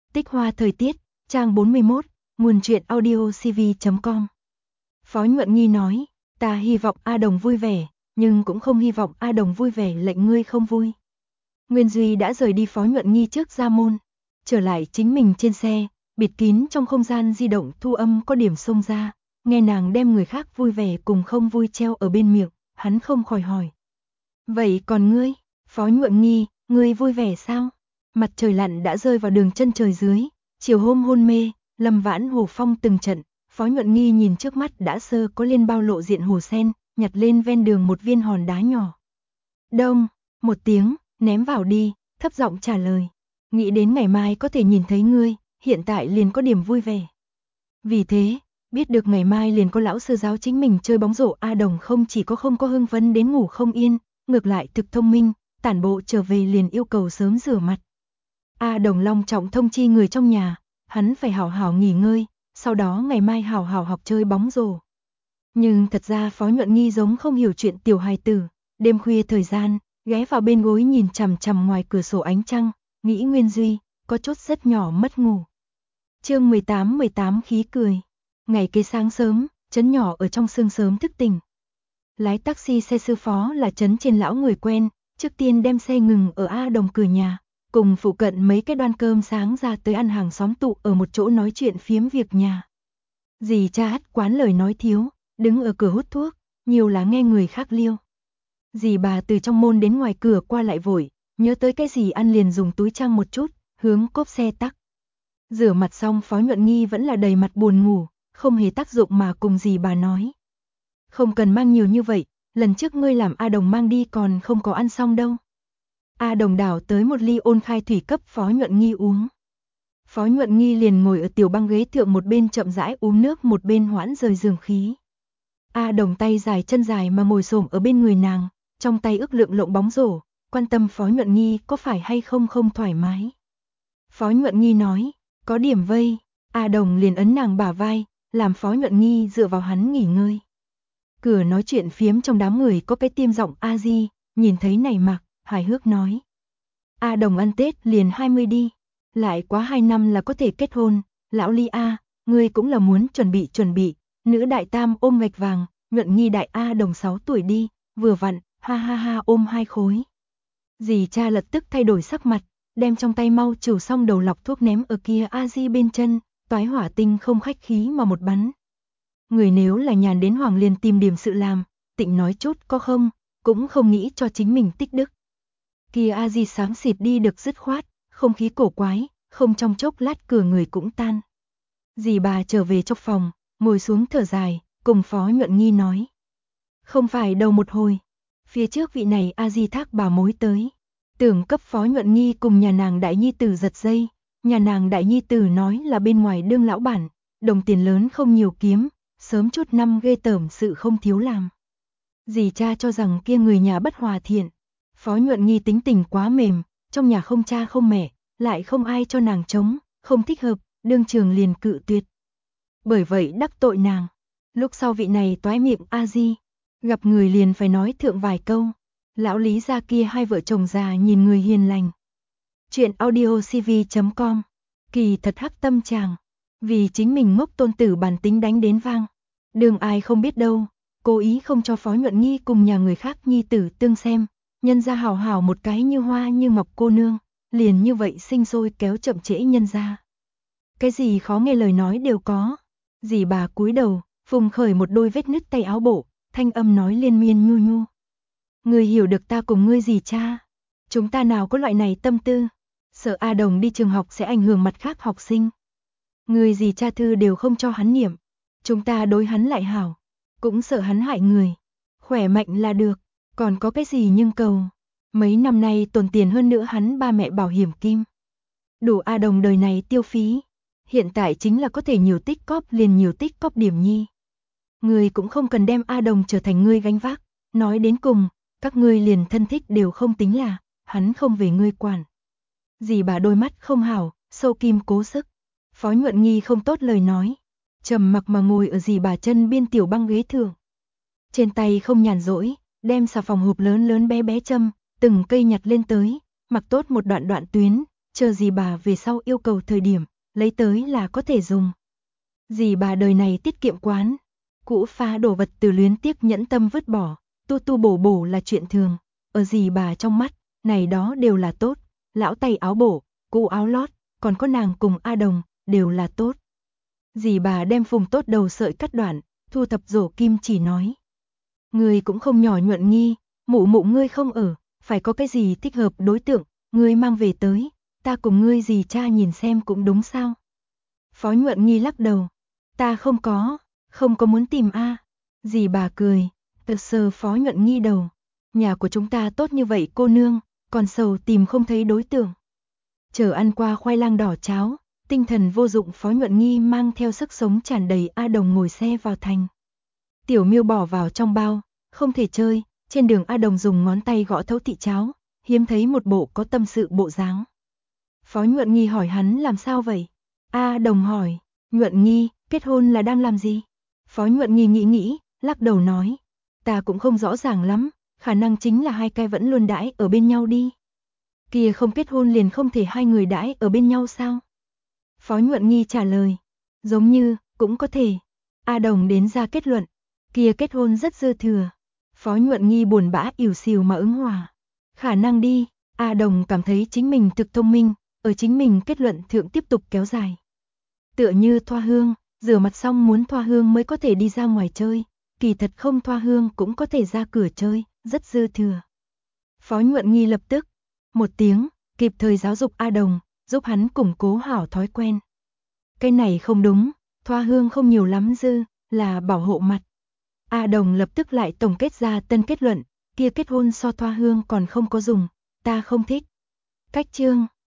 Tích hoa thời tiết, trang 41, nguồn truyện audio cv.com. Phó Nhuận Nghi nói, ta hy vọng A Đồng vui vẻ, nhưng cũng không hy vọng A Đồng vui vẻ lệnh ngươi không vui. Nguyên Duy đã rời đi Phó Nhuận Nghi trước ra môn, trở lại chính mình trên xe, bịt kín trong không gian di động thu âm có điểm xông ra, nghe nàng đem người khác vui vẻ cùng không vui treo ở bên miệng, hắn không khỏi hỏi. Vậy còn ngươi, Phó Nhuận Nghi, ngươi vui vẻ sao? Mặt trời lặn đã rơi vào đường chân trời dưới, chiều hôm hôn mê, Lâm Vãn Hồ phong từng trận, Phó Nhuận Nghi nhìn trước mắt đã sơ có liên bao lộ diện hồ sen, nhặt lên ven đường một viên hòn đá nhỏ. Đông, một tiếng, ném vào đi, thấp giọng trả lời. Nghĩ đến ngày mai có thể nhìn thấy ngươi, hiện tại liền có điểm vui vẻ. Vì thế, biết được ngày mai liền có lão sư giáo chính mình chơi bóng rổ, A Đồng không chỉ không có hưng phấn đến ngủ không yên, ngược lại thực thông minh, tản bộ trở về liền yêu cầu sớm rửa mặt. A Đồng long trọng thông chi người trong nhà, hắn phải hảo hảo nghỉ ngơi, sau đó ngày mai hảo hảo học chơi bóng rổ. Nhưng thật ra Phó Nhuận Nghi giống không hiểu chuyện tiểu hài tử, đêm khuya thời gian, ghé vào bên gối nhìn chằm chằm ngoài cửa sổ ánh trăng, nghĩ Nguyên Duy, có chút rất nhỏ mất ngủ. Chương 18 khí cười. Ngày kế sáng sớm, trấn nhỏ ở trong sương sớm thức tỉnh. Lái taxi xe sư Phó là trấn trên lão người quen, trước tiên đem xe ngừng ở A Đồng cửa nhà, cùng phụ cận mấy cái đoan cơm sáng ra tới ăn hàng xóm tụ ở một chỗ nói chuyện phiếm việc nhà. Dì cha hắt quán lời nói thiếu, đứng ở cửa hút thuốc, nhiều là nghe người khác liêu. Dì bà từ trong môn đến ngoài cửa qua lại vội, nhớ tới cái gì ăn liền dùng túi trang một chút, hướng cốp xe tắc. Rửa mặt xong Phó Nhuận Nghi vẫn là đầy mặt buồn ngủ, không hề tác dụng mà cùng dì bà nói. Không cần mang nhiều như vậy, lần trước ngươi làm A Đồng mang đi còn không có ăn xong đâu. A Đồng đảo tới một ly ôn khai thủy cấp Phó Nhuận Nghi uống. Phó Nhuận Nghi liền ngồi ở tiểu băng ghế thượng một bên chậm rãi uống nước một bên hoãn rời giường khí. A Đồng tay dài chân dài mà ngồi xổm ở bên người nàng, trong tay ước lượng lộng bóng rổ, quan tâm Phó Nhuận Nghi có phải hay không không thoải mái. Phó Nhuận Nghi nói, có điểm vây, A Đồng liền ấn nàng bả vai, làm Phó Nhuận Nghi dựa vào hắn nghỉ ngơi. Cửa nói chuyện phiếm trong đám người có cái tiêm giọng A Di, nhìn thấy này mặc, hài hước nói. A Đồng ăn Tết liền 20 đi, lại quá 2 năm là có thể kết hôn, lão Ly A, ngươi cũng là muốn chuẩn bị, nữ đại tam ôm gạch vàng, Nhuận Nghi đại A Đồng 6 tuổi đi, vừa vặn, ha ha ha ôm 2 khối. Dì cha lập tức thay đổi sắc mặt, đem trong tay mau trừ xong đầu lọc thuốc ném ở kia A Di bên chân, toái hỏa tinh không khách khí mà một bắn. Người nếu là nhàn đến hoảng liền tìm điểm sự làm, tịnh nói chút có không, cũng không nghĩ cho chính mình tích đức. Kia A Di xám xịt đi được dứt khoát, không khí cổ quái, không trong chốc lát cửa người cũng tan. Dì bà trở về trong phòng, ngồi xuống thở dài, cùng Phó Nhuận Nghi nói. Không phải đầu một hồi, phía trước vị này A Di thác bà mối tới. Tưởng cấp Phó Nhuận Nghi cùng nhà nàng đại nhi tử giật dây, nhà nàng đại nhi tử nói là bên ngoài đương lão bản, đồng tiền lớn không nhiều kiếm, sớm chút năm ghê tởm sự không thiếu làm. Dì cha cho rằng kia người nhà bất hòa thiện, Phó Nhuận Nghi tính tình quá mềm, trong nhà không cha không mẹ, lại không ai cho nàng chống, không thích hợp, đương trường liền cự tuyệt. Bởi vậy đắc tội nàng, lúc sau vị này toái miệng A Di, gặp người liền phải nói thượng vài câu. Lão Lý gia kia hai vợ chồng già nhìn người hiền lành. Chuyện audio cv.com. Kỳ thật hắc tâm chàng, vì chính mình ngốc tôn tử bản tính đánh đến vang. Đường ai không biết đâu, cố ý không cho Phó Nhuận Nghi cùng nhà người khác nhi tử tương xem, nhân gia hảo hảo một cái như hoa như ngọc cô nương, liền như vậy sinh sôi kéo chậm trễ nhân gia. Cái gì khó nghe lời nói đều có. Dì bà cúi đầu, phùng khởi một đôi vết nứt tay áo bộ, thanh âm nói liên miên nhu nhu. Ngươi hiểu được ta cùng ngươi gì cha? Chúng ta nào có loại này tâm tư? Sợ A Đồng đi trường học sẽ ảnh hưởng mặt khác học sinh. Ngươi gì cha thư đều không cho hắn niệm. Chúng ta đối hắn lại hảo. Cũng sợ hắn hại người. Khỏe mạnh là được. Còn có cái gì nhưng cầu. Mấy năm nay tồn tiền hơn nữa hắn ba mẹ bảo hiểm kim. Đủ A Đồng đời này tiêu phí. Hiện tại chính là có thể nhiều tích cóp liền nhiều tích cóp điểm nhi. Ngươi cũng không cần đem A Đồng trở thành ngươi gánh vác. Nói đến cùng, các ngươi liền thân thích đều không tính là, hắn không về ngươi quản. Dì bà đôi mắt không hảo, sâu kim cố sức. Phó Nhuận Nghi không tốt lời nói, trầm mặc mà ngồi ở dì bà chân biên tiểu băng ghế thượng. Trên tay không nhàn rỗi, đem xà phòng hộp lớn lớn bé bé châm, từng cây nhặt lên tới, mặc tốt một đoạn tuyến, chờ dì bà về sau yêu cầu thời điểm, lấy tới là có thể dùng. Dì bà đời này tiết kiệm quán, cũ phá đồ vật từ luyến tiếc nhẫn tâm vứt bỏ, tu tu bổ bổ là chuyện thường, ở dì bà trong mắt, này đó đều là tốt, lão tay áo bổ, cũ áo lót, còn có nàng cùng A Đồng, đều là tốt. Dì bà đem phùng tốt đầu sợi cắt đoạn, thu thập rổ kim chỉ nói. Ngươi cũng không nhỏ Nhuận Nghi, mụ mụ ngươi không ở, phải có cái gì thích hợp đối tượng, ngươi mang về tới, ta cùng ngươi dì cha nhìn xem cũng đúng sao. Phó Nhuận Nghi lắc đầu, ta không có muốn tìm a. Dì bà cười, tự sờ Phó Nhuận Nghi đầu, nhà của chúng ta tốt như vậy cô nương, còn sầu tìm không thấy đối tượng. Chờ ăn qua khoai lang đỏ cháo, tinh thần vô dụng Phó Nhuận Nghi mang theo sức sống tràn đầy A Đồng ngồi xe vào thành. Tiểu Miêu bỏ vào trong bao, không thể chơi, trên đường A Đồng dùng ngón tay gõ thấu thị cháo, hiếm thấy một bộ có tâm sự bộ dáng. Phó Nhuận Nghi hỏi hắn làm sao vậy? A Đồng hỏi, Nhuận Nghi, kết hôn là đang làm gì? Phó Nhuận Nghi nghĩ, lắc đầu nói, ta cũng không rõ ràng lắm, khả năng chính là hai cái vẫn luôn đãi ở bên nhau đi. Kia không kết hôn liền không thể hai người đãi ở bên nhau sao? Phó Nhuận Nghi trả lời, giống như, cũng có thể. A Đồng đến ra kết luận, kia kết hôn rất dư thừa. Phó Nhuận Nghi buồn bã ỉu xìu mà ứng hòa. Khả năng đi, A Đồng cảm thấy chính mình thực thông minh, ở chính mình kết luận thượng tiếp tục kéo dài. Tựa như thoa hương, rửa mặt xong muốn thoa hương mới có thể đi ra ngoài chơi, kỳ thật không thoa hương cũng có thể ra cửa chơi, rất dư thừa. Phó Nhuận Nghi lập tức, một tiếng, kịp thời giáo dục A Đồng, giúp hắn củng cố hảo thói quen. Cái này không đúng, thoa hương không nhiều lắm dư, là bảo hộ mặt. A Đồng lập tức lại tổng kết ra tân kết luận, kia kết hôn so thoa hương còn không có dùng, ta không thích. Cách chương